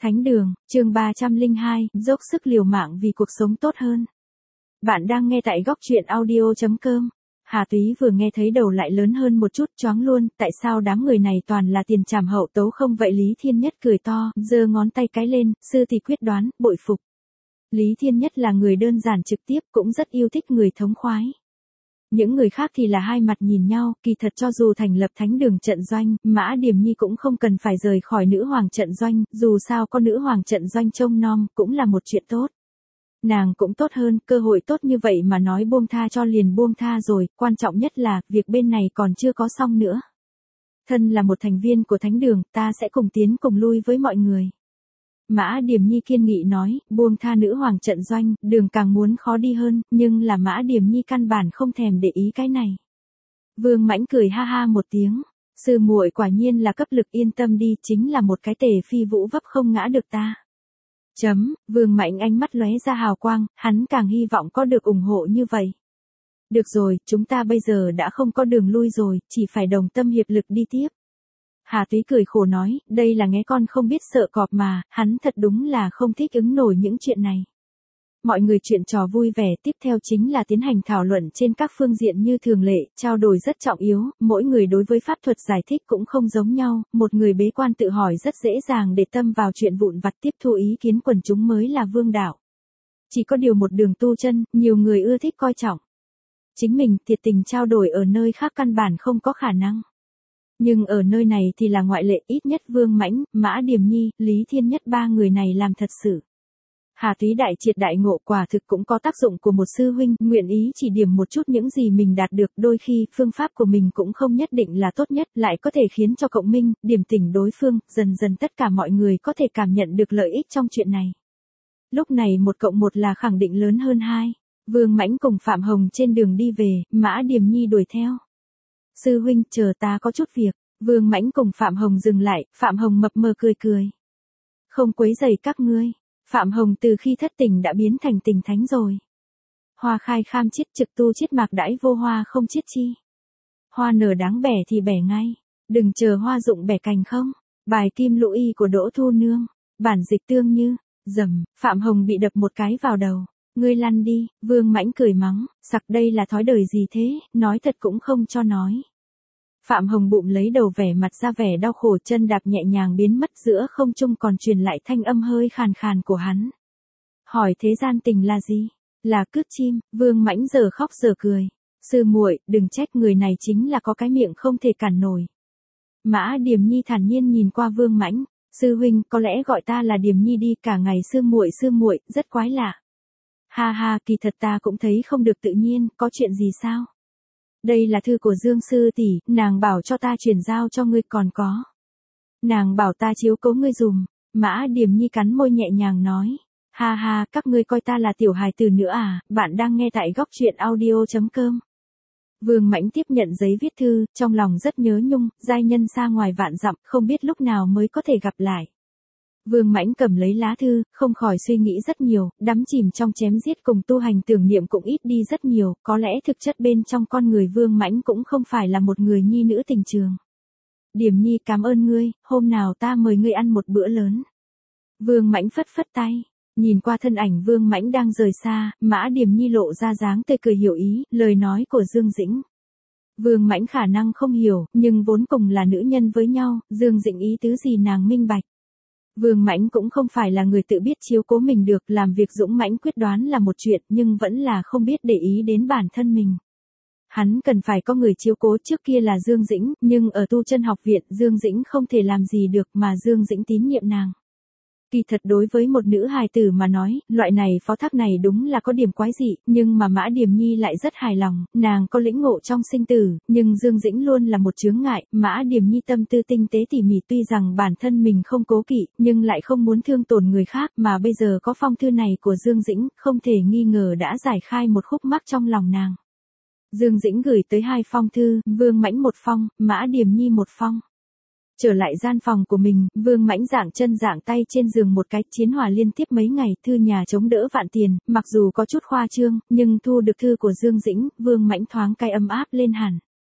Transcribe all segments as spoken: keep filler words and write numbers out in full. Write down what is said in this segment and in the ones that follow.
Thánh đường, chương ba trăm lẻ hai, dốc sức liều mạng vì cuộc sống tốt hơn. Bạn đang nghe tại góc truyện audio chấm com. Hà Túy vừa nghe thấy đầu lại lớn hơn một chút, choáng luôn, tại sao đám người này toàn là tiền trảm hậu tấu không vậy? Lý Thiên Nhất cười to, giơ ngón tay cái lên, sư thì quyết đoán, bội phục. Lý Thiên Nhất là người đơn giản trực tiếp, cũng rất yêu thích người thống khoái. Những người khác thì là hai mặt nhìn nhau, kỳ thật cho dù thành lập thánh đường trận doanh, Mã Điềm Nhi cũng không cần phải rời khỏi nữ hoàng trận doanh, dù sao có nữ hoàng trận doanh trông nom, cũng là một chuyện tốt. Nàng cũng tốt hơn, cơ hội tốt như vậy mà nói buông tha cho liền buông tha rồi, quan trọng nhất là, việc bên này còn chưa có xong nữa. Thân là một thành viên của thánh đường, ta sẽ cùng tiến cùng lui với mọi người. Mã Điềm Nhi kiên nghị nói, buông tha nữ hoàng trận doanh, đường càng muốn khó đi hơn, nhưng là Mã Điềm Nhi căn bản không thèm để ý cái này. Vương Mãnh cười ha ha một tiếng, sư muội quả nhiên là cấp lực, yên tâm đi, chính là một cái tề phi vũ vấp không ngã được ta. Chấm, Vương Mãnh ánh mắt lóe ra hào quang, hắn càng hy vọng có được ủng hộ như vậy. Được rồi, chúng ta bây giờ đã không có đường lui rồi, chỉ phải đồng tâm hiệp lực đi tiếp. Hà Túy cười khổ nói, đây là nghe con không biết sợ cọp mà, hắn thật đúng là không thích ứng nổi những chuyện này. Mọi người chuyện trò vui vẻ, tiếp theo chính là tiến hành thảo luận trên các phương diện như thường lệ, trao đổi rất trọng yếu, mỗi người đối với pháp thuật giải thích cũng không giống nhau, một người bế quan tự hỏi rất dễ dàng để tâm vào chuyện vụn vặt, tiếp thu ý kiến quần chúng mới là vương đạo. Chỉ có điều một đường tu chân, nhiều người ưa thích coi trọng. Chính mình thiệt tình trao đổi ở nơi khác căn bản không có khả năng. Nhưng ở nơi này thì là ngoại lệ, ít nhất Vương Mãnh, Mã Điềm Nhi, Lý Thiên Nhất ba người này làm thật sự. Hà Túy đại triệt đại ngộ, quả thực cũng có tác dụng của một sư huynh, nguyện ý chỉ điểm một chút những gì mình đạt được, đôi khi phương pháp của mình cũng không nhất định là tốt nhất, lại có thể khiến cho cộng minh, điểm tỉnh đối phương, dần dần tất cả mọi người có thể cảm nhận được lợi ích trong chuyện này. Lúc này một cộng một là khẳng định lớn hơn hai. Vương Mãnh cùng Phạm Hồng trên đường đi về, Mã Điềm Nhi đuổi theo. Sư huynh, chờ ta có chút việc. Vương Mãnh cùng Phạm Hồng dừng lại, Phạm Hồng mập mờ cười cười. Không quấy rầy các ngươi. Phạm Hồng từ khi thất tình đã biến thành tình thánh rồi. Hoa khai kham chiết, trực tu chiết mạc đãi vô hoa không chiết chi. Hoa nở đáng bẻ thì bẻ ngay. Đừng chờ hoa rụng bẻ cành không. Bài Kim Lũ Y của Đỗ Thu Nương. Bản dịch Tương Như. Dầm, Phạm Hồng bị đập một cái vào đầu. Ngươi lăn đi, Vương Mãnh cười mắng, sặc đây là thói đời gì thế, nói thật cũng không cho nói. Phạm Hồng bụng lấy đầu vẻ mặt ra vẻ đau khổ, chân đạp nhẹ nhàng biến mất giữa không trung, còn truyền lại thanh âm hơi khàn khàn của hắn. Hỏi thế gian tình là gì? Là cướp chim. Vương Mãnh giờ khóc giờ cười. Sư muội, đừng trách, người này chính là có cái miệng không thể cản nổi. Mã Điềm Nhi thản nhiên nhìn qua Vương Mãnh, sư huynh, có lẽ gọi ta là Điềm Nhi đi, cả ngày sư muội sư muội, rất quái lạ. Ha ha, kỳ thật ta cũng thấy không được tự nhiên, có chuyện gì sao? Đây là thư của Dương sư tỷ, nàng bảo cho ta truyền giao cho ngươi, còn có. Nàng bảo ta chiếu cố ngươi dùm. Mã Điềm Nhi cắn môi nhẹ nhàng nói. Ha ha, các ngươi coi ta là tiểu hài tử nữa à, bạn đang nghe tại góc truyện audio chấm com. Vương Mãnh tiếp nhận giấy viết thư, trong lòng rất nhớ nhung, giai nhân xa ngoài vạn dặm, không biết lúc nào mới có thể gặp lại. Vương Mãnh cầm lấy lá thư, không khỏi suy nghĩ rất nhiều, đắm chìm trong chém giết cùng tu hành tưởng niệm cũng ít đi rất nhiều, có lẽ thực chất bên trong con người Vương Mãnh cũng không phải là một người nhi nữ tình trường. Điềm Nhi, cảm ơn ngươi, hôm nào ta mời ngươi ăn một bữa lớn. Vương Mãnh phất phất tay, nhìn qua thân ảnh Vương Mãnh đang rời xa, Mã Điềm Nhi lộ ra dáng tươi cười hiểu ý, lời nói của Dương Dĩnh. Vương Mãnh khả năng không hiểu, nhưng vốn cùng là nữ nhân với nhau, Dương Dĩnh ý tứ gì nàng minh bạch. Vương Mãnh cũng không phải là người tự biết chiếu cố mình được, làm việc dũng mãnh quyết đoán là một chuyện, nhưng vẫn là không biết để ý đến bản thân mình. Hắn cần phải có người chiếu cố, trước kia là Dương Dĩnh, nhưng ở tu chân học viện, Dương Dĩnh không thể làm gì được mà Dương Dĩnh tín nhiệm nàng. Kỳ thật đối với một nữ hài tử mà nói, loại này phó thác này đúng là có điểm quái dị, nhưng mà Mã Điềm Nhi lại rất hài lòng, nàng có lĩnh ngộ trong sinh tử, nhưng Dương Dĩnh luôn là một chướng ngại, Mã Điềm Nhi tâm tư tinh tế tỉ mỉ, tuy rằng bản thân mình không cố kỵ, nhưng lại không muốn thương tổn người khác, mà bây giờ có phong thư này của Dương Dĩnh, không thể nghi ngờ đã giải khai một khúc mắc trong lòng nàng. Dương Dĩnh gửi tới hai phong thư, Vương Mãnh một phong, Mã Điềm Nhi một phong. Trở lại gian phòng của mình, Vương Mãnh dạng chân dạng tay trên giường một cái, chiến hỏa liên tiếp mấy ngày, thư nhà chống đỡ vạn tiền, mặc dù có chút khoa trương, nhưng thu được thư của Dương Dĩnh, Vương Mãnh thoáng cái ấm áp lên hẳn.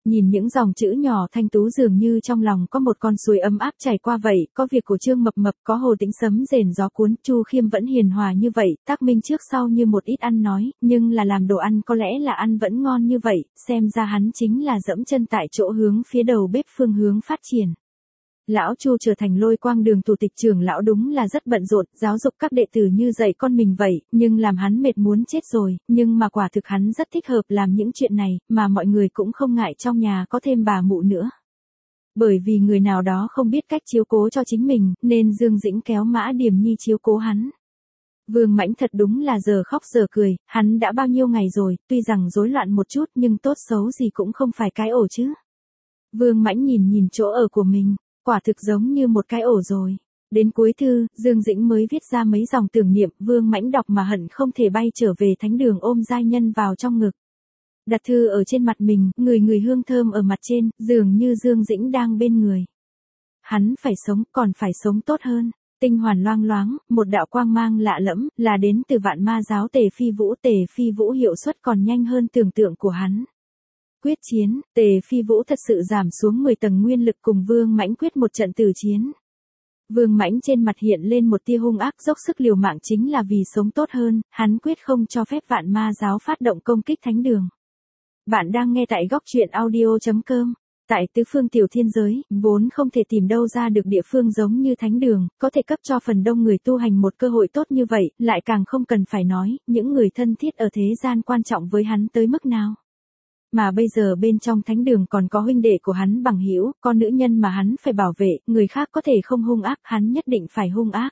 Nhìn những dòng chữ nhỏ thanh tú dường như trong lòng có một con suối ấm áp chảy qua vậy, có việc của Trương Mập Mập, có Hồ Tĩnh sấm rền gió cuốn, Chu Khiêm vẫn hiền hòa như vậy, Tác Minh trước sau như một ít ăn nói, nhưng là làm đồ ăn có lẽ là ăn vẫn ngon như vậy, xem ra hắn chính là dẫm chân tại chỗ hướng phía đầu bếp phương hướng phát triển. Lão Chu trở thành Lôi Quang Đường thủ tịch trưởng lão đúng là rất bận rộn, giáo dục các đệ tử như dạy con mình vậy, nhưng làm hắn mệt muốn chết rồi, nhưng mà quả thực hắn rất thích hợp làm những chuyện này, mà mọi người cũng không ngại trong nhà có thêm bà mụ nữa. Bởi vì người nào đó không biết cách chiếu cố cho chính mình, nên Dương Dĩnh kéo Mã Điềm Nhi chiếu cố hắn. Vương Mãnh thật đúng là giờ khóc giờ cười, hắn đã bao nhiêu ngày rồi, tuy rằng rối loạn một chút nhưng tốt xấu gì cũng không phải cái ổ chứ. Vương Mãnh nhìn nhìn chỗ ở của mình. Quả thực giống như một cái ổ rồi. Đến cuối thư, Dương Dĩnh mới viết ra mấy dòng tưởng niệm, Vương Mãnh đọc mà hận không thể bay trở về thánh đường ôm giai nhân vào trong ngực. Đặt thư ở trên mặt mình, người người hương thơm ở mặt trên, dường như Dương Dĩnh đang bên người. Hắn phải sống, còn phải sống tốt hơn. Tinh hoàn loang loáng, một đạo quang mang lạ lẫm, là đến từ Vạn Ma giáo Tề Phi Vũ. Tề Phi Vũ hiệu suất còn nhanh hơn tưởng tượng của hắn. Quyết chiến, Tề Phi Vũ thật sự giảm xuống mười tầng nguyên lực cùng Vương Mãnh quyết một trận tử chiến. Vương Mãnh trên mặt hiện lên một tia hung ác, dốc sức liều mạng chính là vì sống tốt hơn, hắn quyết không cho phép Vạn Ma giáo phát động công kích thánh đường. Bạn đang nghe tại góc truyện audio chấm com. Tại tứ phương tiểu thiên giới, vốn không thể tìm đâu ra được địa phương giống như thánh đường, có thể cấp cho phần đông người tu hành một cơ hội tốt như vậy, lại càng không cần phải nói, những người thân thiết ở thế gian quan trọng với hắn tới mức nào. Mà bây giờ bên trong thánh đường còn có huynh đệ của hắn bằng hữu, có nữ nhân mà hắn phải bảo vệ, người khác có thể không hung ác, hắn nhất định phải hung ác.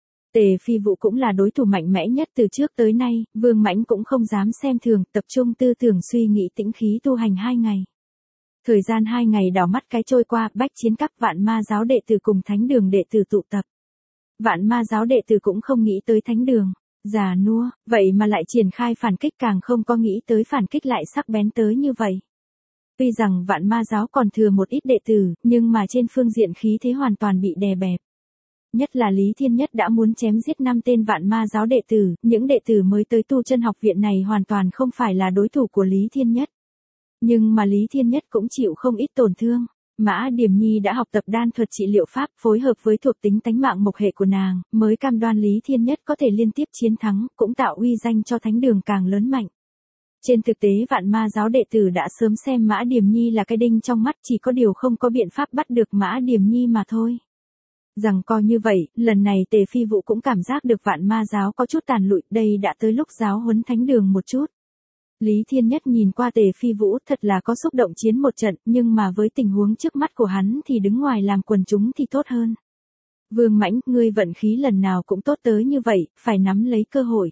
Tề Phi Vũ cũng là đối thủ mạnh mẽ nhất từ trước tới nay, Vương Mãnh cũng không dám xem thường, tập trung tư tưởng suy nghĩ tĩnh khí tu hành hai ngày. Thời gian hai ngày đảo mắt cái trôi qua, bách chiến các Vạn Ma giáo đệ tử cùng thánh đường đệ tử tụ tập. Vạn Ma giáo đệ tử cũng không nghĩ tới thánh đường. Già nua, vậy mà lại triển khai phản kích, càng không có nghĩ tới phản kích lại sắc bén tới như vậy. Tuy rằng Vạn Ma giáo còn thừa một ít đệ tử, nhưng mà trên phương diện khí thế hoàn toàn bị đè bẹp. Nhất là Lý Thiên Nhất đã muốn chém giết năm tên Vạn Ma giáo đệ tử, những đệ tử mới tới tu chân học viện này hoàn toàn không phải là đối thủ của Lý Thiên Nhất. Nhưng mà Lý Thiên Nhất cũng chịu không ít tổn thương. Mã Điềm Nhi đã học tập đan thuật trị liệu pháp, phối hợp với thuộc tính tánh mạng mộc hệ của nàng, mới cam đoan Lý Thiên Nhất có thể liên tiếp chiến thắng, cũng tạo uy danh cho thánh đường càng lớn mạnh. Trên thực tế Vạn Ma giáo đệ tử đã sớm xem Mã Điềm Nhi là cái đinh trong mắt, chỉ có điều không có biện pháp bắt được Mã Điềm Nhi mà thôi. Rằng coi như vậy, lần này Tề Phi Vũ cũng cảm giác được Vạn Ma giáo có chút tàn lụi, đây đã tới lúc giáo huấn thánh đường một chút. Lý Thiên Nhất nhìn qua Tề Phi Vũ thật là có xúc động chiến một trận, nhưng mà với tình huống trước mắt của hắn thì đứng ngoài làm quần chúng thì tốt hơn. Vương Mãnh, ngươi vận khí lần nào cũng tốt tới như vậy, phải nắm lấy cơ hội.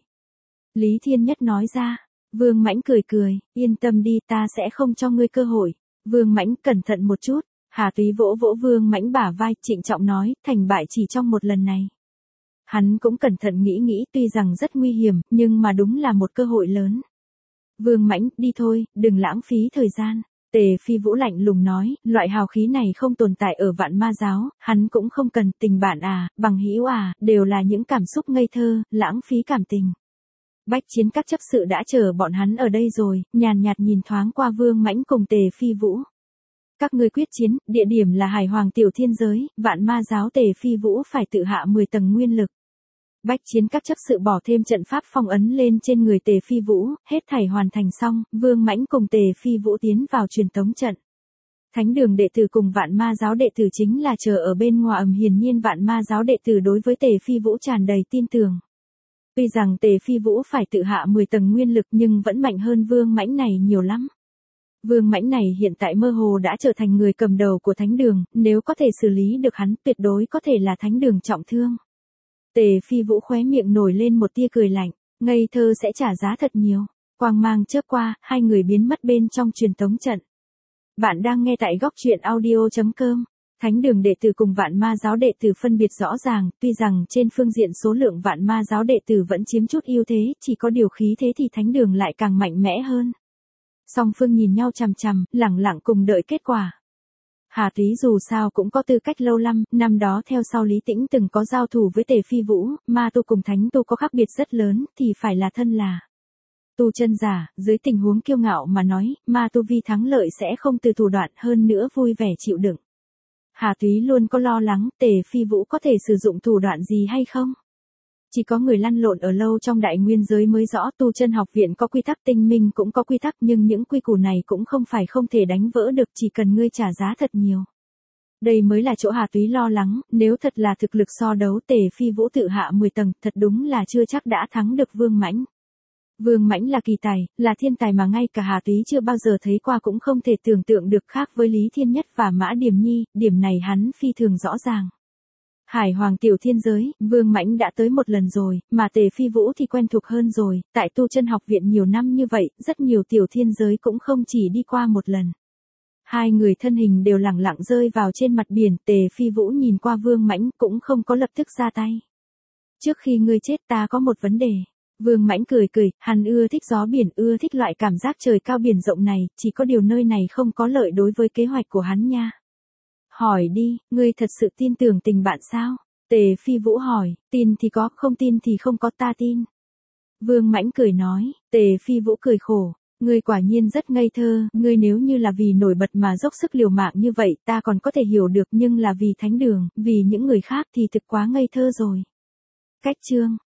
Lý Thiên Nhất nói ra. Vương Mãnh cười cười, yên tâm đi, ta sẽ không cho ngươi cơ hội. Vương Mãnh, cẩn thận một chút. Hà Túy vỗ vỗ Vương Mãnh bả vai, trịnh trọng nói, thành bại chỉ trong một lần này. Hắn cũng cẩn thận nghĩ nghĩ, tuy rằng rất nguy hiểm, nhưng mà đúng là một cơ hội lớn. Vương Mãnh, đi thôi, đừng lãng phí thời gian. Tề Phi Vũ lạnh lùng nói, loại hào khí này không tồn tại ở Vạn Ma giáo, hắn cũng không cần, tình bạn à, bằng hữu à, đều là những cảm xúc ngây thơ, lãng phí cảm tình. Bách chiến các chấp sự đã chờ bọn hắn ở đây rồi, nhàn nhạt nhìn thoáng qua Vương Mãnh cùng Tề Phi Vũ. Các ngươi quyết chiến, địa điểm là Hải Hoàng tiểu thiên giới, Vạn Ma giáo Tề Phi Vũ phải tự hạ mười tầng nguyên lực. Bách chiến các chấp sự bỏ thêm trận pháp phong ấn lên trên người Tề Phi Vũ, hết thảy hoàn thành xong, Vương Mãnh cùng Tề Phi Vũ tiến vào truyền tống trận. Thánh đường đệ tử cùng Vạn Ma giáo đệ tử chính là chờ ở bên ngoài, ầm hiển nhiên Vạn Ma giáo đệ tử đối với Tề Phi Vũ tràn đầy tin tưởng. Tuy rằng Tề Phi Vũ phải tự hạ mười tầng nguyên lực nhưng vẫn mạnh hơn Vương Mãnh này nhiều lắm. Vương Mãnh này hiện tại mơ hồ đã trở thành người cầm đầu của thánh đường, nếu có thể xử lý được hắn tuyệt đối có thể là thánh đường trọng thương. Tề Phi Vũ khóe miệng nổi lên một tia cười lạnh, ngây thơ sẽ trả giá thật nhiều. Quang mang chớp qua, hai người biến mất bên trong truyền tống trận. Bạn đang nghe tại góc truyện audio chấm com. Thánh đường đệ tử cùng Vạn Ma giáo đệ tử phân biệt rõ ràng, tuy rằng trên phương diện số lượng Vạn Ma giáo đệ tử vẫn chiếm chút ưu thế, chỉ có điều khí thế thì thánh đường lại càng mạnh mẽ hơn. Song phương nhìn nhau chằm chằm, lẳng lặng cùng đợi kết quả. Hà Túy dù sao cũng có tư cách lâu năm, năm đó theo sau Lý Tĩnh từng có giao thủ với Tề Phi Vũ, ma tu cùng thánh tu có khác biệt rất lớn, thì phải là thân là. tu chân giả, dưới tình huống kiêu ngạo mà nói, ma tu vi thắng lợi sẽ không từ thủ đoạn hơn nữa vui vẻ chịu đựng. Hà Túy luôn có lo lắng Tề Phi Vũ có thể sử dụng thủ đoạn gì hay không? Chỉ có người lăn lộn ở lâu trong đại nguyên giới mới rõ tu chân học viện có quy tắc, tinh minh cũng có quy tắc, nhưng những quy củ này cũng không phải không thể đánh vỡ được, chỉ cần ngươi trả giá thật nhiều. Đây mới là chỗ Hà Túy lo lắng, nếu thật là thực lực so đấu Tề Phi Vũ tự hạ mười tầng, thật đúng là chưa chắc đã thắng được Vương Mãnh. Vương Mãnh là kỳ tài, là thiên tài mà ngay cả Hà Túy chưa bao giờ thấy qua, cũng không thể tưởng tượng được, khác với Lý Thiên Nhất và Mã Điềm Nhi, điểm này hắn phi thường rõ ràng. Hải Hoàng tiểu thiên giới, Vương Mãnh đã tới một lần rồi, mà Tề Phi Vũ thì quen thuộc hơn rồi, tại tu chân học viện nhiều năm như vậy, rất nhiều tiểu thiên giới cũng không chỉ đi qua một lần. Hai người thân hình đều lẳng lặng rơi vào trên mặt biển, Tề Phi Vũ nhìn qua Vương Mãnh cũng không có lập tức ra tay. Trước khi ngươi chết ta có một vấn đề. Vương Mãnh cười cười, hắn ưa thích gió biển, ưa thích loại cảm giác trời cao biển rộng này, chỉ có điều nơi này không có lợi đối với kế hoạch của hắn nha. Hỏi đi, ngươi thật sự tin tưởng tình bạn sao? Tề Phi Vũ hỏi, tin thì có, không tin thì không có, ta tin. Vương Mãnh cười nói, Tề Phi Vũ cười khổ, ngươi quả nhiên rất ngây thơ, ngươi nếu như là vì nổi bật mà dốc sức liều mạng như vậy ta còn có thể hiểu được, nhưng là vì thánh đường, vì những người khác thì thực quá ngây thơ rồi. Cách chương